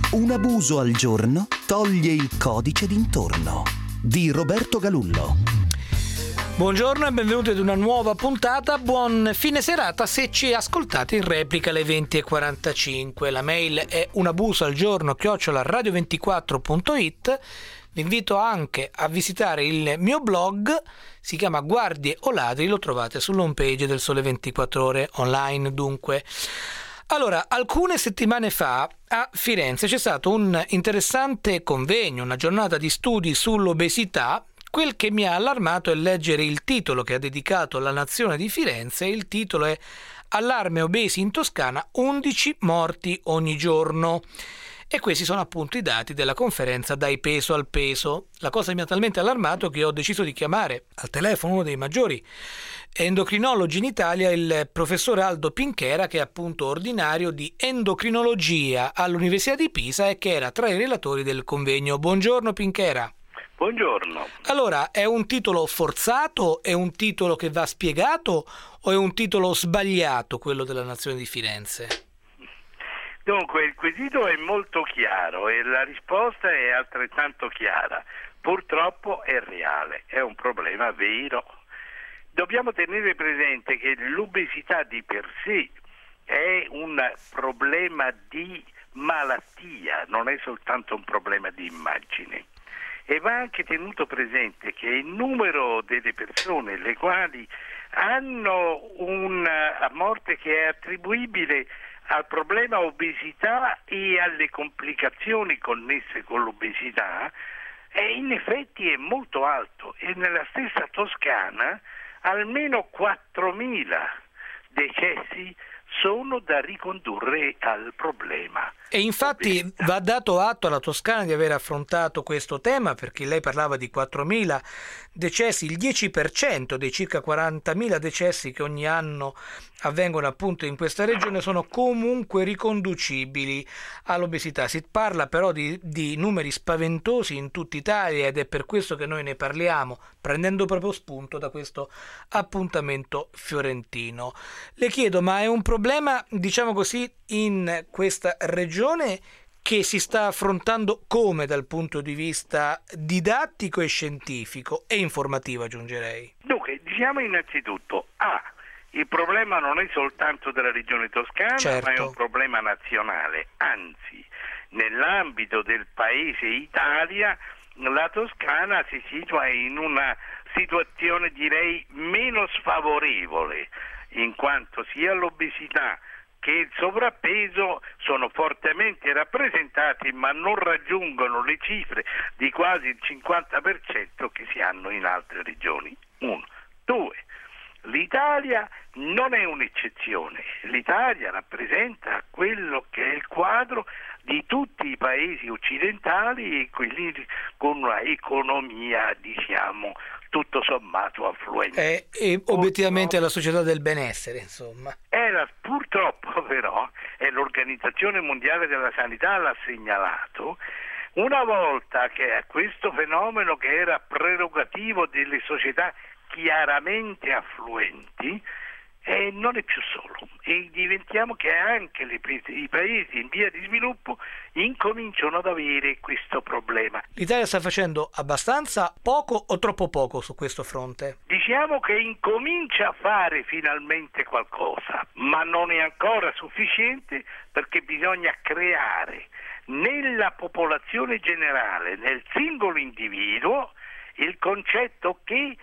Un abuso al giorno toglie il codice d'intorno. Di Roberto Galullo. Buongiorno e benvenuti ad una nuova puntata. Buon fine serata se ci ascoltate in replica alle 20:45. La mail è unabusoalgiorno@radio24.it. Vi invito anche a visitare il mio blog, si chiama Guardie o Ladri, lo trovate sull'home page del Sole 24 Ore online dunque. Allora, alcune settimane fa a Firenze c'è stato un interessante convegno, una giornata di studi sull'obesità. Quel che mi ha allarmato è leggere il titolo che ha dedicato la Nazione di Firenze. Il titolo è Allarme obesi in Toscana, 11 morti ogni giorno. E questi sono appunto i dati della conferenza Dai peso al peso. La cosa mi ha talmente allarmato che ho deciso di chiamare al telefono uno dei maggiori endocrinologi in Italia, il professor Aldo Pinchera, che è appunto ordinario di endocrinologia all'Università di Pisa e che era tra i relatori del convegno. Buongiorno Pinchera. Buongiorno. Allora, è un titolo forzato? È un titolo che va spiegato? O è un titolo sbagliato, quello della Nazione di Firenze? Dunque, il quesito è molto chiaro e la risposta è altrettanto chiara. Purtroppo è reale, è un problema vero. Dobbiamo tenere presente che l'obesità di per sé è un problema di malattia, non è soltanto un problema di immagine. E va anche tenuto presente che il numero delle persone le quali hanno una morte che è attribuibile al problema obesità e alle complicazioni connesse con l'obesità in effetti è molto alto, e nella stessa Toscana almeno 4.000 decessi sono da ricondurre al problema. E infatti obesità. Va dato atto alla Toscana di aver affrontato questo tema, perché lei parlava di 4.000 decessi, il 10% dei circa 40.000 decessi che ogni anno avvengono appunto in questa regione sono comunque riconducibili all'obesità. Si parla però di numeri spaventosi in tutta Italia ed è per questo che noi ne parliamo, prendendo proprio spunto da questo appuntamento fiorentino. Le chiedo, ma è un problema, diciamo così, in questa regione che si sta affrontando come dal punto di vista didattico e scientifico e informativo, aggiungerei? Dunque, diciamo innanzitutto, il problema non è soltanto della regione toscana, certo, ma è un problema nazionale. Anzi, nell'ambito del paese Italia, la Toscana si situa in una situazione direi meno sfavorevole, in quanto sia l'obesità che il sovrappeso sono fortemente rappresentati, ma non raggiungono le cifre di quasi il 50% che si hanno in altre regioni. 1. 2. L'Italia non è un'eccezione. L'Italia rappresenta quello che è il quadro di tutti i paesi occidentali e quelli con una economia, diciamo, tutto sommato affluente. E obiettivamente la società del benessere, insomma. Purtroppo però, e l'Organizzazione Mondiale della Sanità l'ha segnalato, una volta che questo fenomeno, che era prerogativo delle società chiaramente affluenti, non è più solo, e diventiamo che anche i paesi in via di sviluppo incominciano ad avere questo problema. L'Italia sta facendo abbastanza poco o troppo poco su questo fronte? Diciamo che incomincia a fare finalmente qualcosa, ma non è ancora sufficiente, perché bisogna creare nella popolazione generale, nel singolo individuo, il concetto che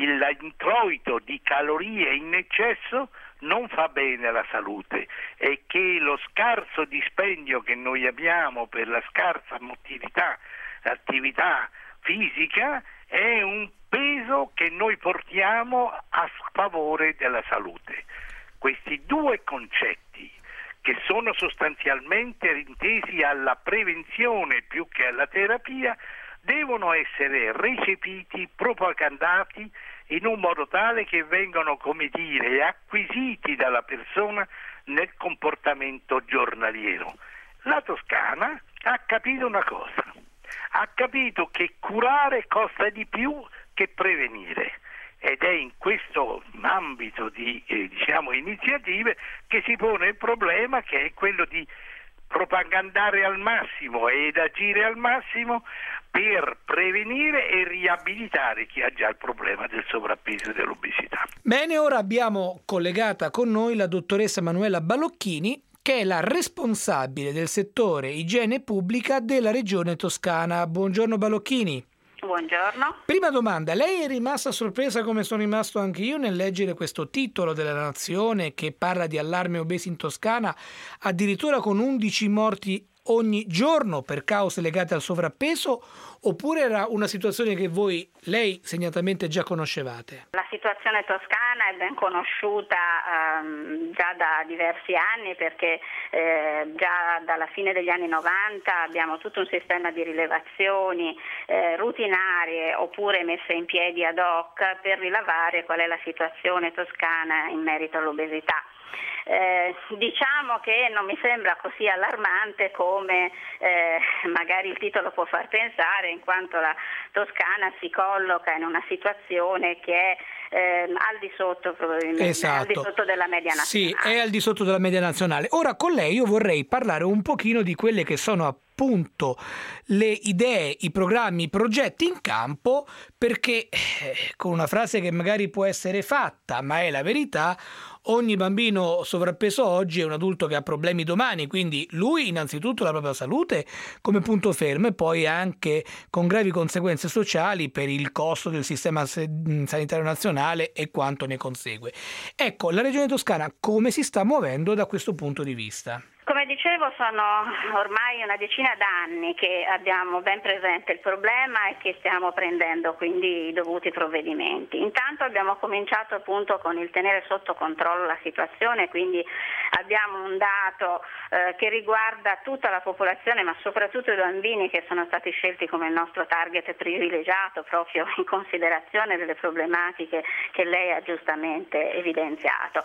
l'introito di calorie in eccesso non fa bene alla salute e che lo scarso dispendio che noi abbiamo per la scarsa motilità, attività fisica, è un peso che noi portiamo a favore della salute. Questi due concetti, che sono sostanzialmente intesi alla prevenzione più che alla terapia, devono essere recepiti, propagandati in un modo tale che vengano, come dire, acquisiti dalla persona nel comportamento giornaliero. La Toscana ha capito una cosa, ha capito che curare costa di più che prevenire, ed è in questo ambito di iniziative che si pone il problema, che è quello di propagandare al massimo ed agire al massimo per prevenire e riabilitare chi ha già il problema del sovrappeso e dell'obesità. Bene, ora abbiamo collegata con noi la dottoressa Manuela Balocchini, che è la responsabile del settore igiene pubblica della regione Toscana. Buongiorno Balocchini. Buongiorno. Prima domanda, lei è rimasta sorpresa come sono rimasto anche io nel leggere questo titolo della Nazione che parla di allarme obesi in Toscana, addirittura con 11 morti ogni giorno per cause legate al sovrappeso, oppure era una situazione che lei segnatamente già conoscevate? La situazione toscana è ben conosciuta già da diversi anni, perché già dalla fine degli anni 90 abbiamo tutto un sistema di rilevazioni rutinarie oppure messe in piedi ad hoc per rilevare qual è la situazione toscana in merito all'obesità. Diciamo che non mi sembra così allarmante come magari il titolo può far pensare, in quanto la Toscana si colloca in una situazione che è al di sotto, probabilmente, esatto, al di sotto della media nazionale. Sì, è al di sotto della media nazionale. Ora con lei io vorrei parlare un pochino di quelle che sono appunto le idee, i programmi, i progetti in campo, perché con una frase che magari può essere fatta, ma è la verità, ogni bambino sovrappeso oggi è un adulto che ha problemi domani, quindi lui innanzitutto la propria salute come punto fermo e poi anche con gravi conseguenze sociali per il costo del sistema sanitario nazionale e quanto ne consegue. Ecco, la Regione Toscana come si sta muovendo da questo punto di vista? Come dicevo, sono ormai una decina d'anni che abbiamo ben presente il problema e che stiamo prendendo quindi i dovuti provvedimenti. Intanto abbiamo cominciato appunto con il tenere sotto controllo la situazione, quindi abbiamo un dato che riguarda tutta la popolazione, ma soprattutto i bambini che sono stati scelti come il nostro target privilegiato proprio in considerazione delle problematiche che lei ha giustamente evidenziato.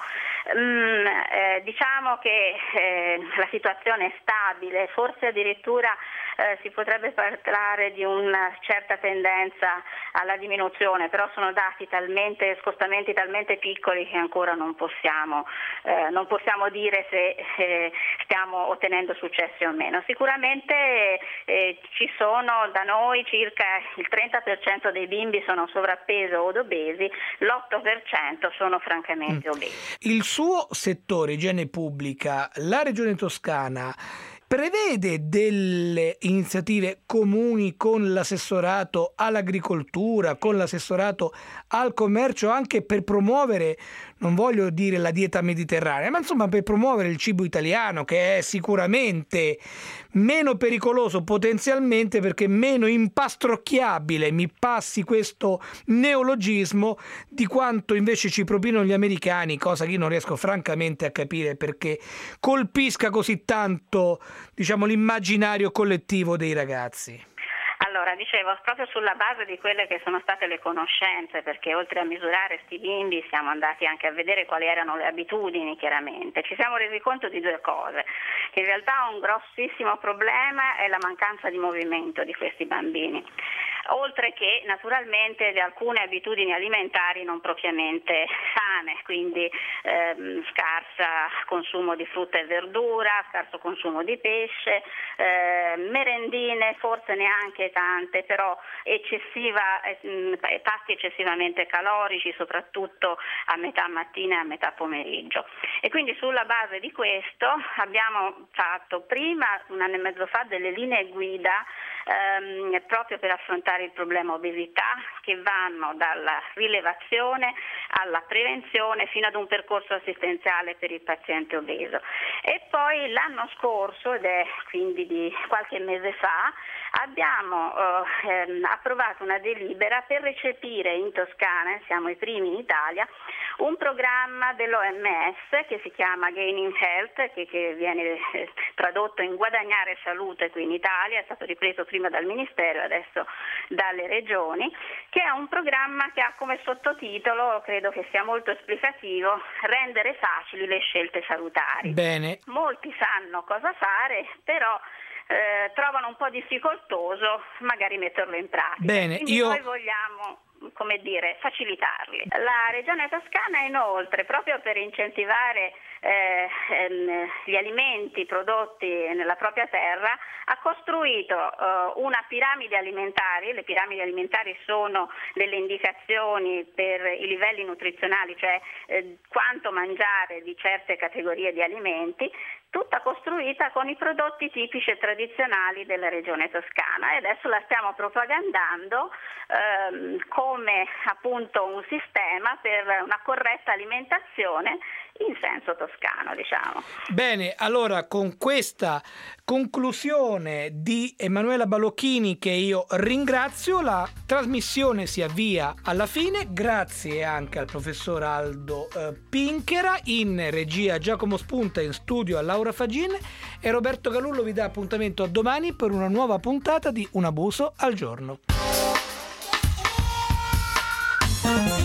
Diciamo che la situazione è stabile, forse addirittura si potrebbe parlare di una certa tendenza alla diminuzione, però sono dati scostamenti talmente piccoli che ancora non possiamo dire se stiamo ottenendo successi o meno. Sicuramente ci sono da noi circa il 30% dei bimbi sono sovrappeso o obesi, l'8% sono francamente obesi. Il suo settore igiene pubblica, la Regione Toscana, prevede delle iniziative comuni con l'assessorato all'agricoltura, con l'assessorato al commercio, anche per promuovere, non voglio dire la dieta mediterranea, ma insomma per promuovere il cibo italiano, che è sicuramente meno pericoloso potenzialmente perché meno impastrocchiabile, mi passi questo neologismo, di quanto invece ci propinano gli americani, cosa che io non riesco francamente a capire perché colpisca così tanto, diciamo, l'immaginario collettivo dei ragazzi. Allora, dicevo, proprio sulla base di quelle che sono state le conoscenze, perché oltre a misurare sti bimbi siamo andati anche a vedere quali erano le abitudini, chiaramente. Ci siamo resi conto di due cose, che in realtà un grossissimo problema è la mancanza di movimento di questi bambini, oltre che naturalmente di alcune abitudini alimentari non propriamente sane, quindi scarsa consumo di frutta e verdura, scarso consumo di pesce, merendine forse neanche tante, però pasti eccessivamente calorici, soprattutto a metà mattina e a metà pomeriggio. E quindi sulla base di questo abbiamo fatto prima, un anno e mezzo fa, delle linee guida proprio per affrontare il problema obesità, che vanno dalla rilevazione alla prevenzione fino ad un percorso assistenziale per il paziente obeso. E poi l'anno scorso, ed è quindi di qualche mese fa, abbiamo approvato una delibera per recepire in Toscana, siamo i primi in Italia, un programma dell'OMS che si chiama Gaining Health, che viene tradotto in guadagnare salute qui in Italia, è stato ripreso prima dal Ministero e adesso dalle regioni, che è un programma che ha come sottotitolo, credo che sia molto esplicativo, rendere facili le scelte salutari. Bene. Molti sanno cosa fare, però trovano un po' difficoltoso magari metterlo in pratica. Bene, Quindi noi vogliamo come dire, facilitarli. La Regione Toscana inoltre, proprio per incentivare gli alimenti prodotti nella propria terra, ha costruito una piramide alimentari. Le piramidi alimentari sono delle indicazioni per i livelli nutrizionali, cioè quanto mangiare di certe categorie di alimenti, tutta costruita con i prodotti tipici e tradizionali della Regione Toscana, e adesso la stiamo propagandando come appunto un sistema per una corretta alimentazione in senso toscano, diciamo. Bene, allora con questa conclusione di Emanuela Balocchini, che io ringrazio, la trasmissione si avvia alla fine. Grazie anche al professor Aldo Pinchera, in regia Giacomo Spunta, in studio a Laura Fagin, e Roberto Galullo vi dà appuntamento a domani per una nuova puntata di Un abuso al giorno.